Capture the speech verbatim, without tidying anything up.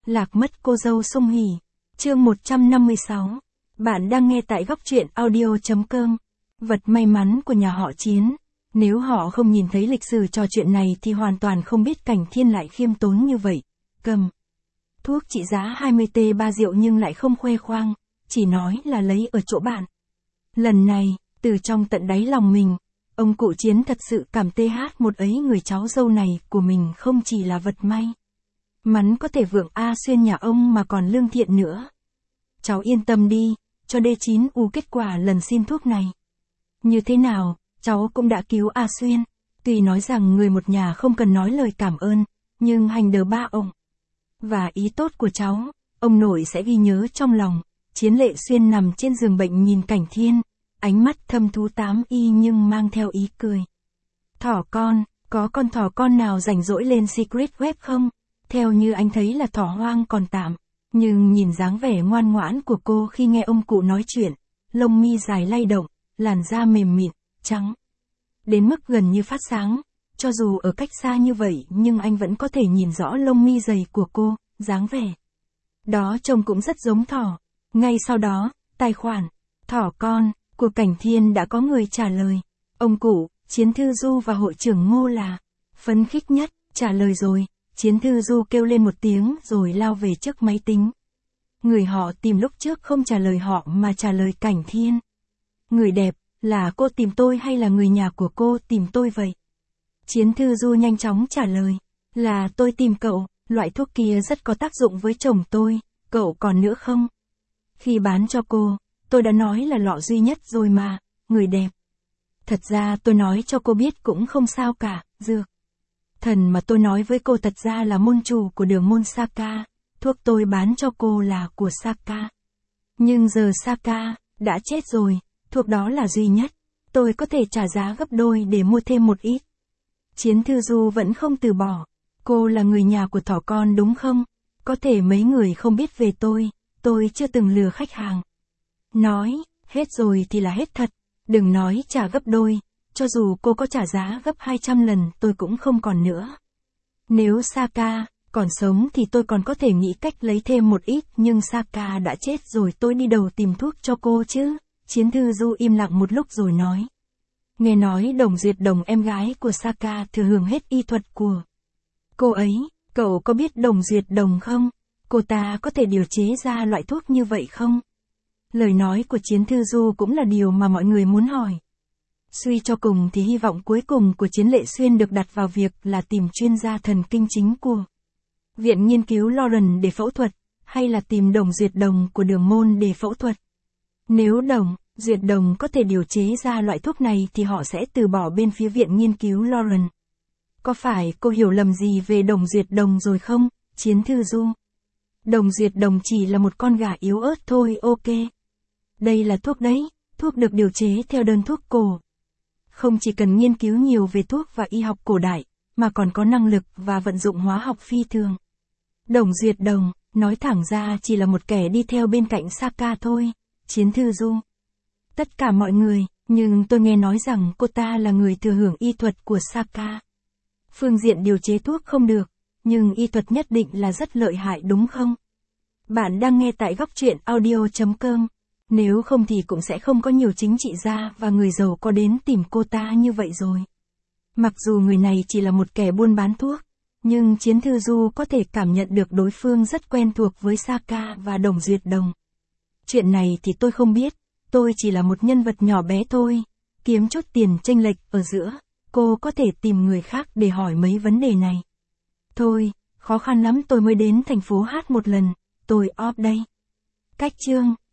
Lạc mất cô dâu Sung Hỉ. Chương một trăm năm mươi sáu. Bạn đang nghe tại góc truyện audio.com. Vật may mắn của nhà họ Chiến. Nếu họ không nhìn thấy lịch sử trò chuyện này thì hoàn toàn không biết Cảnh Thiên lại khiêm tốn như vậy. Cầm thuốc trị giá hai mươi tê ba rượu nhưng lại không khoe khoang, chỉ nói là lấy ở chỗ bạn. Lần này, từ trong tận đáy lòng mình, ông cụ Chiến thật sự cảm tê hát một ấy người cháu dâu này của mình không chỉ là vật may mắn có thể vượng A Xuyên nhà ông mà còn lương thiện nữa. Cháu yên tâm đi, cho đê chín u kết quả lần xin thuốc này. Như thế nào, cháu cũng đã cứu A Xuyên. Tuy nói rằng người một nhà không cần nói lời cảm ơn, nhưng hành đờ ba ông và ý tốt của cháu, ông nội sẽ ghi nhớ trong lòng. Chiến Lệ Xuyên nằm trên giường bệnh nhìn Cảnh Thiên, ánh mắt thâm thú tám y nhưng mang theo ý cười. Thỏ con, có con thỏ con nào rảnh rỗi lên Secret Web không? Theo như anh thấy là thỏ hoang còn tạm, nhưng nhìn dáng vẻ ngoan ngoãn của cô khi nghe ông cụ nói chuyện, lông mi dài lay động, làn da mềm mịn, trắng, đến mức gần như phát sáng. Cho dù ở cách xa như vậy nhưng anh vẫn có thể nhìn rõ lông mi dày của cô, dáng vẻ đó trông cũng rất giống thỏ. Ngay sau đó, tài khoản thỏ con của Cảnh Thiên đã có người trả lời. Ông cụ, Chiến Thư Du và hội trưởng Ngô là phấn khích nhất. Trả lời rồi, Chiến Thư Du kêu lên một tiếng rồi lao về trước máy tính. Người họ tìm lúc trước không trả lời họ mà trả lời Cảnh Thiên. Người đẹp, là cô tìm tôi hay là người nhà của cô tìm tôi vậy? Chiến Thư Du nhanh chóng trả lời, là tôi tìm cậu, loại thuốc kia rất có tác dụng với chồng tôi, cậu còn nữa không? Khi bán cho cô, tôi đã nói là lọ duy nhất rồi mà, người đẹp. Thật ra tôi nói cho cô biết cũng không sao cả, dược thần mà tôi nói với cô thật ra là môn chủ của đường môn Saka, thuốc tôi bán cho cô là của Saka. Nhưng giờ Saka đã chết rồi, thuốc đó là duy nhất, tôi có thể trả giá gấp đôi để mua thêm một ít. Chiến Thư Du vẫn không từ bỏ, cô là người nhà của thỏ con đúng không? Có thể mấy người không biết về tôi, tôi chưa từng lừa khách hàng. Nói, hết rồi thì là hết thật, đừng nói trả gấp đôi, cho dù cô có trả giá gấp hai trăm lần tôi cũng không còn nữa. Nếu Saka còn sống thì tôi còn có thể nghĩ cách lấy thêm một ít, nhưng Saka đã chết rồi tôi đi đầu tìm thuốc cho cô chứ. Chiến Thư Du im lặng một lúc rồi nói. Nghe nói Đồng Duyệt Đồng em gái của Saka thừa hưởng hết y thuật của cô ấy, cậu có biết Đồng Duyệt Đồng không? Cô ta có thể điều chế ra loại thuốc như vậy không? Lời nói của Chiến Thư Du cũng là điều mà mọi người muốn hỏi. Suy cho cùng thì hy vọng cuối cùng của Chiến Lệ Xuyên được đặt vào việc là tìm chuyên gia thần kinh chính của Viện Nghiên cứu Lauren để phẫu thuật, hay là tìm Đồng Duyệt Đồng của đường môn để phẫu thuật. Nếu Đồng Duyệt Đồng có thể điều chế ra loại thuốc này thì họ sẽ từ bỏ bên phía Viện Nghiên cứu Lauren. Có phải cô hiểu lầm gì về Đồng Duyệt Đồng rồi không, Chiến Thư Du? Đồng Duyệt Đồng chỉ là một con gà yếu ớt thôi, ok. Đây là thuốc đấy, thuốc được điều chế theo đơn thuốc cổ. Không chỉ cần nghiên cứu nhiều về thuốc và y học cổ đại, mà còn có năng lực và vận dụng hóa học phi thường. Đồng Duyệt Đồng, nói thẳng ra chỉ là một kẻ đi theo bên cạnh Saka thôi, Chiến Thư Du. Tất cả mọi người, nhưng tôi nghe nói rằng cô ta là người thừa hưởng y thuật của Saka. Phương diện điều chế thuốc không được, nhưng y thuật nhất định là rất lợi hại đúng không? Bạn đang nghe tại góc truyện audio.com. Nếu không thì cũng sẽ không có nhiều chính trị gia và người giàu có đến tìm cô ta như vậy rồi. Mặc dù người này chỉ là một kẻ buôn bán thuốc, nhưng Chiến Thư Du có thể cảm nhận được đối phương rất quen thuộc với Saka và Đồng Duyệt Đồng. Chuyện này thì tôi không biết, tôi chỉ là một nhân vật nhỏ bé thôi, kiếm chút tiền chênh lệch ở giữa, cô có thể tìm người khác để hỏi mấy vấn đề này. Thôi, khó khăn lắm tôi mới đến thành phố hát một lần, tôi off đây. Cách chương